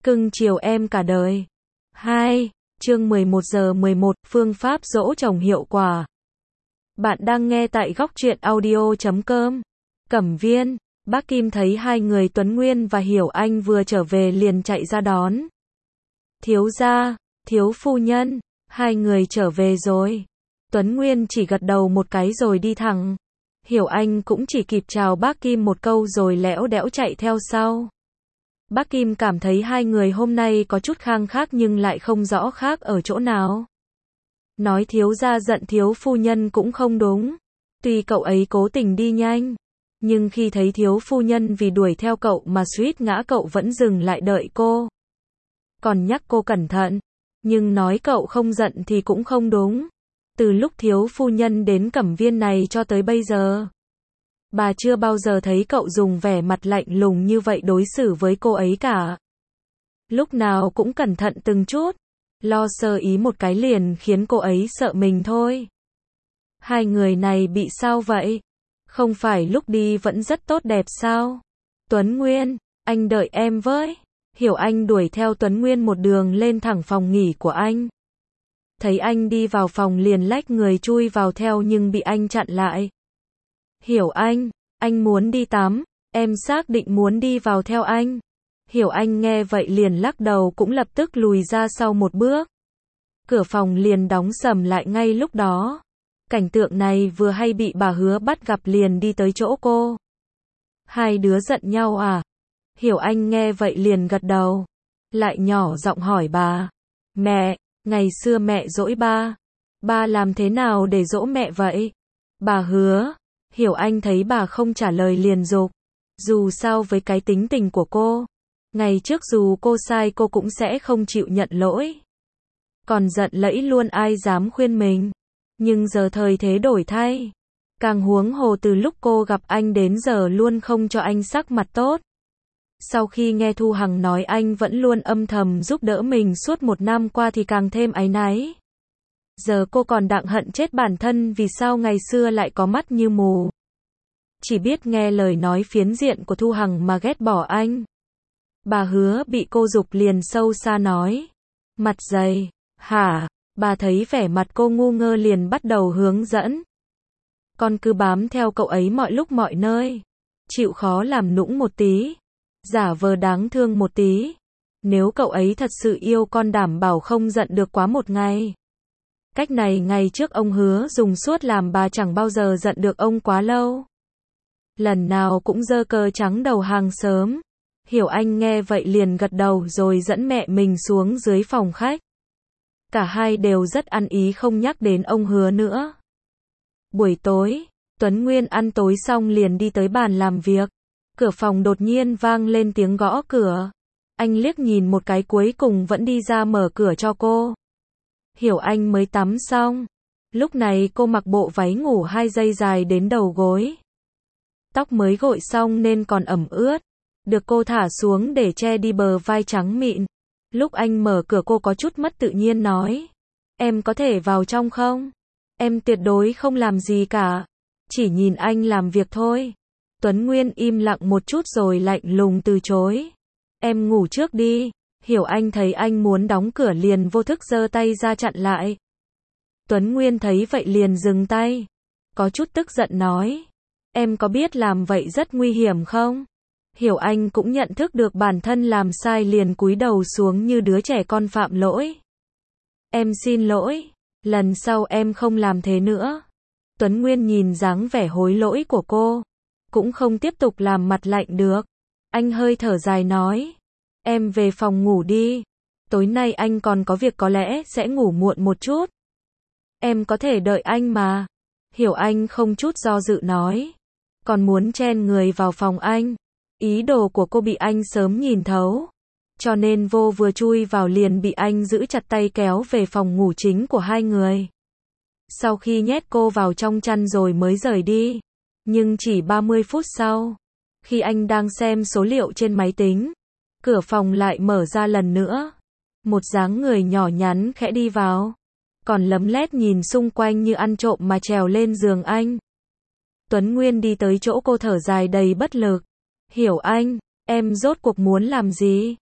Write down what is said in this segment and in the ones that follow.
cưng chiều em cả đời. 2. Chương 11:11, phương pháp dỗ chồng hiệu quả. Bạn đang nghe tại góc truyện audio.com. Cẩm Viên, bác Kim thấy hai người Tuấn Nguyên và Hiểu Anh vừa trở về liền chạy ra đón. Thiếu gia, thiếu phu nhân, hai người trở về rồi. Tuấn Nguyên chỉ gật đầu một cái rồi đi thẳng. Hiểu Anh cũng chỉ kịp chào bác Kim một câu rồi lẽo đẽo chạy theo sau. Bác Kim cảm thấy hai người hôm nay có chút khang khác nhưng lại không rõ khác ở chỗ nào. Nói thiếu gia giận thiếu phu nhân cũng không đúng. Tuy cậu ấy cố tình đi nhanh, nhưng khi thấy thiếu phu nhân vì đuổi theo cậu mà suýt ngã cậu vẫn dừng lại đợi cô. Còn nhắc cô cẩn thận, nhưng nói cậu không giận thì cũng không đúng. Từ lúc thiếu phu nhân đến Cẩm Viên này cho tới bây giờ, bà chưa bao giờ thấy cậu dùng vẻ mặt lạnh lùng như vậy đối xử với cô ấy cả. Lúc nào cũng cẩn thận từng chút, lo sơ ý một cái liền khiến cô ấy sợ mình thôi. Hai người này bị sao vậy? Không phải lúc đi vẫn rất tốt đẹp sao? Tuấn Nguyên, anh đợi em với. Hiểu Anh đuổi theo Tuấn Nguyên một đường lên thẳng phòng nghỉ của anh. Thấy anh đi vào phòng liền lách người chui vào theo nhưng bị anh chặn lại. Hiểu anh muốn đi tắm, em xác định muốn đi vào theo anh. Hiểu Anh nghe vậy liền lắc đầu cũng lập tức lùi ra sau một bước. Cửa phòng liền đóng sầm lại ngay lúc đó. Cảnh tượng này vừa hay bị bà Hứa bắt gặp liền đi tới chỗ cô. Hai đứa giận nhau à? Hiểu Anh nghe vậy liền gật đầu. Lại nhỏ giọng hỏi bà. Mẹ, ngày xưa mẹ dỗi ba. Ba làm thế nào để dỗ mẹ vậy? Bà Hứa. Hiểu Anh thấy bà không trả lời liền giục. Dù sao với cái tính tình của cô, ngày trước dù cô sai cô cũng sẽ không chịu nhận lỗi. Còn giận lẫy luôn ai dám khuyên mình. Nhưng giờ thời thế đổi thay. Càng huống hồ từ lúc cô gặp anh đến giờ luôn không cho anh sắc mặt tốt. Sau khi nghe Thu Hằng nói anh vẫn luôn âm thầm giúp đỡ mình suốt một năm qua thì càng thêm áy náy. Giờ cô còn đặng hận chết bản thân vì sao ngày xưa lại có mắt như mù. Chỉ biết nghe lời nói phiến diện của Thu Hằng mà ghét bỏ anh. Bà Hứa bị cô giục liền sâu xa nói. Mặt dày, hả? Bà thấy vẻ mặt cô ngu ngơ liền bắt đầu hướng dẫn. Con cứ bám theo cậu ấy mọi lúc mọi nơi. Chịu khó làm nũng một tí. Giả vờ đáng thương một tí. Nếu cậu ấy thật sự yêu con đảm bảo không giận được quá một ngày. Cách này ngày trước ông Hứa dùng suốt làm bà chẳng bao giờ giận được ông quá lâu. Lần nào cũng giơ cờ trắng đầu hàng sớm. Hiểu Anh nghe vậy liền gật đầu rồi dẫn mẹ mình xuống dưới phòng khách. Cả hai đều rất ăn ý không nhắc đến ông Hứa nữa. Buổi tối, Tuấn Nguyên ăn tối xong liền đi tới bàn làm việc. Cửa phòng đột nhiên vang lên tiếng gõ cửa. Anh liếc nhìn một cái cuối cùng vẫn đi ra mở cửa cho cô. Hiểu Anh mới tắm xong. Lúc này cô mặc bộ váy ngủ 2 dây dài đến đầu gối. Tóc mới gội xong nên còn ẩm ướt. Được cô thả xuống để che đi bờ vai trắng mịn. Lúc anh mở cửa cô có chút mất tự nhiên nói. Em có thể vào trong không? Em tuyệt đối không làm gì cả. Chỉ nhìn anh làm việc thôi. Tuấn Nguyên im lặng một chút rồi lạnh lùng từ chối. Em ngủ trước đi. Hiểu Anh thấy anh muốn đóng cửa liền vô thức giơ tay ra chặn lại. Tuấn Nguyên thấy vậy liền dừng tay. Có chút tức giận nói. Em có biết làm vậy rất nguy hiểm không? Hiểu Anh cũng nhận thức được bản thân làm sai liền cúi đầu xuống như đứa trẻ con phạm lỗi. Em xin lỗi. Lần sau em không làm thế nữa. Tuấn Nguyên nhìn dáng vẻ hối lỗi của cô. Cũng không tiếp tục làm mặt lạnh được. Anh hơi thở dài nói. Em về phòng ngủ đi. Tối nay anh còn có việc có lẽ sẽ ngủ muộn một chút. Em có thể đợi anh mà. Hiểu Anh không chút do dự nói. Còn muốn chen người vào phòng anh. Ý đồ của cô bị anh sớm nhìn thấu. Cho nên vô vừa chui vào liền bị anh giữ chặt tay kéo về phòng ngủ chính của hai người. Sau khi nhét cô vào trong chăn rồi mới rời đi. Nhưng chỉ 30 phút sau, khi anh đang xem số liệu trên máy tính, cửa phòng lại mở ra lần nữa. Một dáng người nhỏ nhắn khẽ đi vào. Còn lấm lét nhìn xung quanh như ăn trộm mà trèo lên giường anh. Tuấn Nguyên đi tới chỗ cô thở dài đầy bất lực. Hiểu Anh, em rốt cuộc muốn làm gì?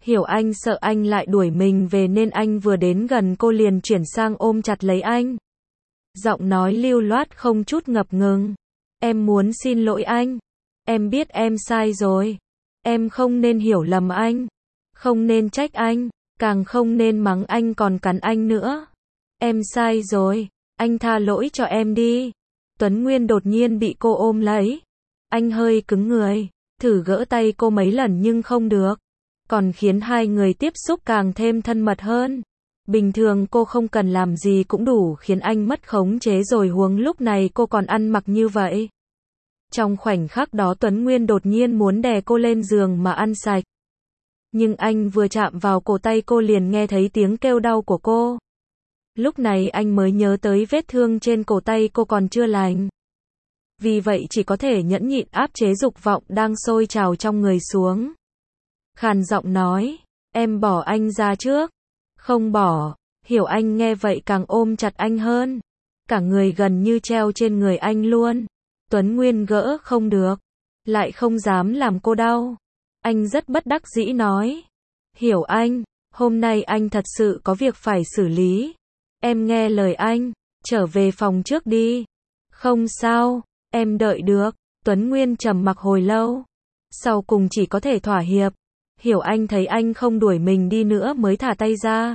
Hiểu Anh sợ anh lại đuổi mình về nên anh vừa đến gần cô liền chuyển sang ôm chặt lấy anh. Giọng nói lưu loát không chút ngập ngừng. Em muốn xin lỗi anh. Em biết em sai rồi. Em không nên hiểu lầm anh. Không nên trách anh. Càng không nên mắng anh còn cắn anh nữa. Em sai rồi. Anh tha lỗi cho em đi. Tuấn Nguyên đột nhiên bị cô ôm lấy. Anh hơi cứng người. Thử gỡ tay cô mấy lần nhưng không được. Còn khiến hai người tiếp xúc càng thêm thân mật hơn. Bình thường cô không cần làm gì cũng đủ khiến anh mất khống chế rồi, huống lúc này cô còn ăn mặc như vậy. Trong khoảnh khắc đó Tuấn Nguyên đột nhiên muốn đè cô lên giường mà ăn sạch. Nhưng anh vừa chạm vào cổ tay cô liền nghe thấy tiếng kêu đau của cô. Lúc này anh mới nhớ tới vết thương trên cổ tay cô còn chưa lành. Vì vậy chỉ có thể nhẫn nhịn áp chế dục vọng đang sôi trào trong người xuống. Khàn giọng nói, em bỏ anh ra trước. Không bỏ. Hiểu Anh nghe vậy càng ôm chặt anh hơn. Cả người gần như treo trên người anh luôn. Tuấn Nguyên gỡ không được. Lại không dám làm cô đau. Anh rất bất đắc dĩ nói. Hiểu Anh, hôm nay anh thật sự có việc phải xử lý. Em nghe lời anh, trở về phòng trước đi. Không sao, em đợi được. Tuấn Nguyên trầm mặc hồi lâu. Sau cùng chỉ có thể thỏa hiệp. Hiểu Anh thấy anh không đuổi mình đi nữa mới thả tay ra.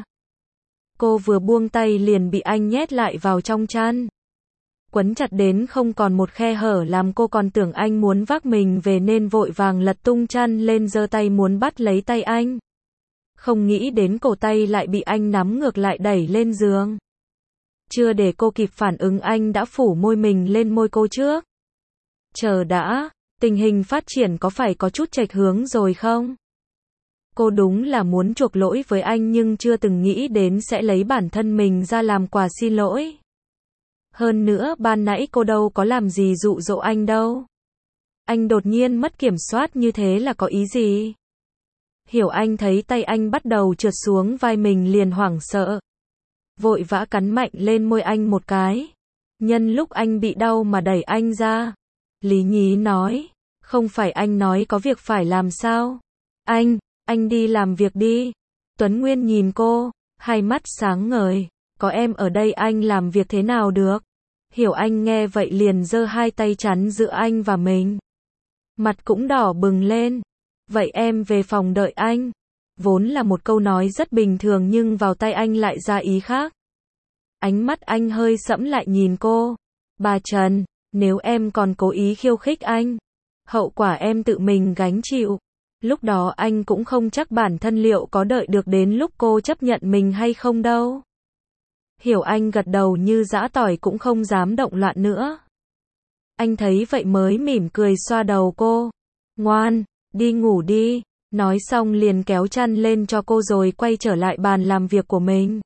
Cô vừa buông tay liền bị anh nhét lại vào trong chăn. Quấn chặt đến không còn một khe hở làm cô còn tưởng anh muốn vác mình về nên vội vàng lật tung chăn lên giơ tay muốn bắt lấy tay anh. Không nghĩ đến cổ tay lại bị anh nắm ngược lại đẩy lên giường. Chưa để cô kịp phản ứng anh đã phủ môi mình lên môi cô trước. Chờ đã, tình hình phát triển có phải có chút chệch hướng rồi không? Cô đúng là muốn chuộc lỗi với anh nhưng chưa từng nghĩ đến sẽ lấy bản thân mình ra làm quà xin lỗi. Hơn nữa ban nãy cô đâu có làm gì dụ dỗ anh đâu. Anh đột nhiên mất kiểm soát như thế là có ý gì? Hiểu Anh thấy tay anh bắt đầu trượt xuống vai mình liền hoảng sợ. Vội vã cắn mạnh lên môi anh một cái. Nhân lúc anh bị đau mà đẩy anh ra. Lý nhí nói, không phải anh nói có việc phải làm sao? Anh đi làm việc đi. Tuấn Nguyên nhìn cô, hai mắt sáng ngời. Có em ở đây anh làm việc thế nào được? Hiểu Anh nghe vậy liền giơ hai tay chắn giữa anh và mình. Mặt cũng đỏ bừng lên. Vậy em về phòng đợi anh. Vốn là một câu nói rất bình thường nhưng vào tay anh lại ra ý khác. Ánh mắt anh hơi sẫm lại nhìn cô. Bà Trần, nếu em còn cố ý khiêu khích anh, hậu quả em tự mình gánh chịu. Lúc đó anh cũng không chắc bản thân liệu có đợi được đến lúc cô chấp nhận mình hay không đâu. Hiểu Anh gật đầu như giã tỏi cũng không dám động loạn nữa. Anh thấy vậy mới mỉm cười xoa đầu cô. Ngoan, đi ngủ đi. Nói xong liền kéo chăn lên cho cô rồi quay trở lại bàn làm việc của mình.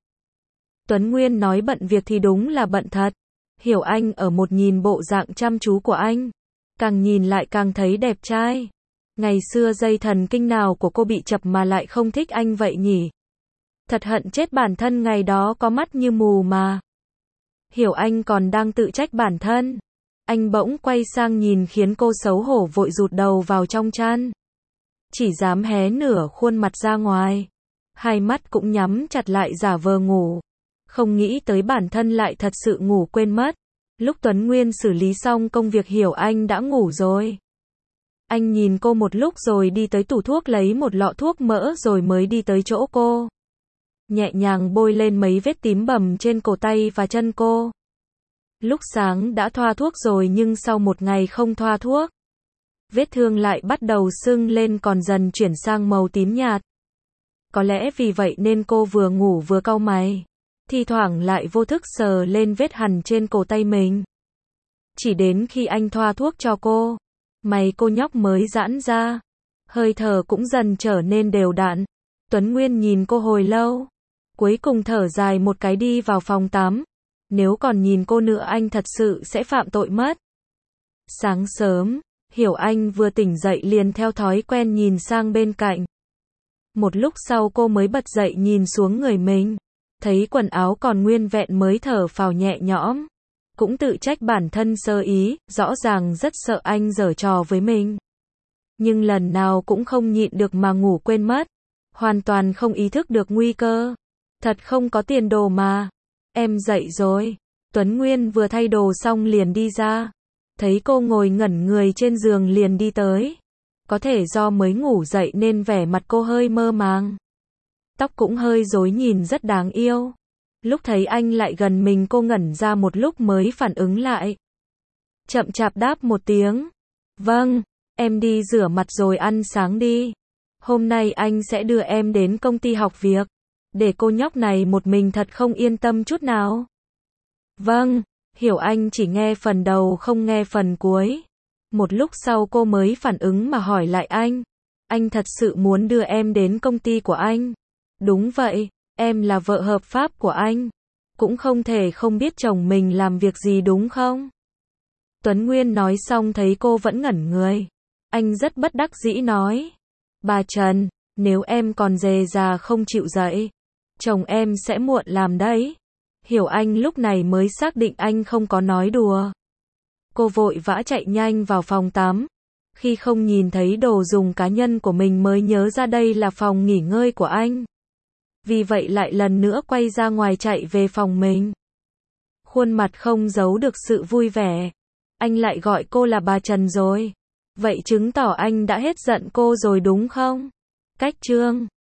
Tuấn Nguyên nói bận việc thì đúng là bận thật. Hiểu Anh ở một nhìn bộ dạng chăm chú của anh. Càng nhìn lại càng thấy đẹp trai. Ngày xưa dây thần kinh nào của cô bị chập mà lại không thích anh vậy nhỉ? Thật hận chết bản thân ngày đó có mắt như mù mà. Hiểu Anh còn đang tự trách bản thân. Anh bỗng quay sang nhìn khiến cô xấu hổ vội rụt đầu vào trong chăn. Chỉ dám hé nửa khuôn mặt ra ngoài. Hai mắt cũng nhắm chặt lại giả vờ ngủ. Không nghĩ tới bản thân lại thật sự ngủ quên mất. Lúc Tuấn Nguyên xử lý xong công việc Hiểu Anh đã ngủ rồi. Anh nhìn cô một lúc rồi đi tới tủ thuốc lấy một lọ thuốc mỡ rồi mới đi tới chỗ cô. Nhẹ nhàng bôi lên mấy vết tím bầm trên cổ tay và chân cô. Lúc sáng đã thoa thuốc rồi nhưng sau một ngày không thoa thuốc, vết thương lại bắt đầu sưng lên còn dần chuyển sang màu tím nhạt. Có lẽ vì vậy nên cô vừa ngủ vừa cau mày. Thi thoảng lại vô thức sờ lên vết hằn trên cổ tay mình. Chỉ đến khi anh thoa thuốc cho cô, mày cô nhóc mới giãn ra. Hơi thở cũng dần trở nên đều đặn. Tuấn Nguyên nhìn cô hồi lâu. Cuối cùng thở dài một cái đi vào phòng tắm. Nếu còn nhìn cô nữa anh thật sự sẽ phạm tội mất. Sáng sớm, Hiểu Anh vừa tỉnh dậy liền theo thói quen nhìn sang bên cạnh. Một lúc sau cô mới bật dậy nhìn xuống người mình. Thấy quần áo còn nguyên vẹn mới thở phào nhẹ nhõm. Cũng tự trách bản thân sơ ý, rõ ràng rất sợ anh giở trò với mình. Nhưng lần nào cũng không nhịn được mà ngủ quên mất. hoàn toàn không ý thức được nguy cơ. Thật không có tiền đồ mà. Em dậy rồi. Tuấn Nguyên vừa thay đồ xong liền đi ra. Thấy cô ngồi ngẩn người trên giường liền đi tới. Có thể do mới ngủ dậy nên vẻ mặt cô hơi mơ màng. Tóc cũng hơi rối nhìn rất đáng yêu. Lúc thấy anh lại gần mình cô ngẩn ra một lúc mới phản ứng lại. Chậm chạp đáp một tiếng. Vâng, em đi rửa mặt rồi ăn sáng đi. Hôm nay anh sẽ đưa em đến công ty học việc. Để cô nhóc này một mình thật không yên tâm chút nào. Vâng, Hiểu Anh chỉ nghe phần đầu không nghe phần cuối. Một lúc sau cô mới phản ứng mà hỏi lại anh. Anh thật sự muốn đưa em đến công ty của anh? Đúng vậy, em là vợ hợp pháp của anh. Cũng không thể không biết chồng mình làm việc gì đúng không? Tuấn Nguyên nói xong thấy cô vẫn ngẩn người. Anh rất bất đắc dĩ nói. Bà Trần, nếu em còn dè dà không chịu dậy, chồng em sẽ muộn làm đấy. Hiểu Anh lúc này mới xác định anh không có nói đùa. Cô vội vã chạy nhanh vào phòng tắm. Khi không nhìn thấy đồ dùng cá nhân của mình mới nhớ ra đây là phòng nghỉ ngơi của anh. Vì vậy lại lần nữa quay ra ngoài chạy về phòng mình. Khuôn mặt không giấu được sự vui vẻ. Anh lại gọi cô là bà Trần rồi. Vậy chứng tỏ anh đã hết giận cô rồi đúng không? Cách chương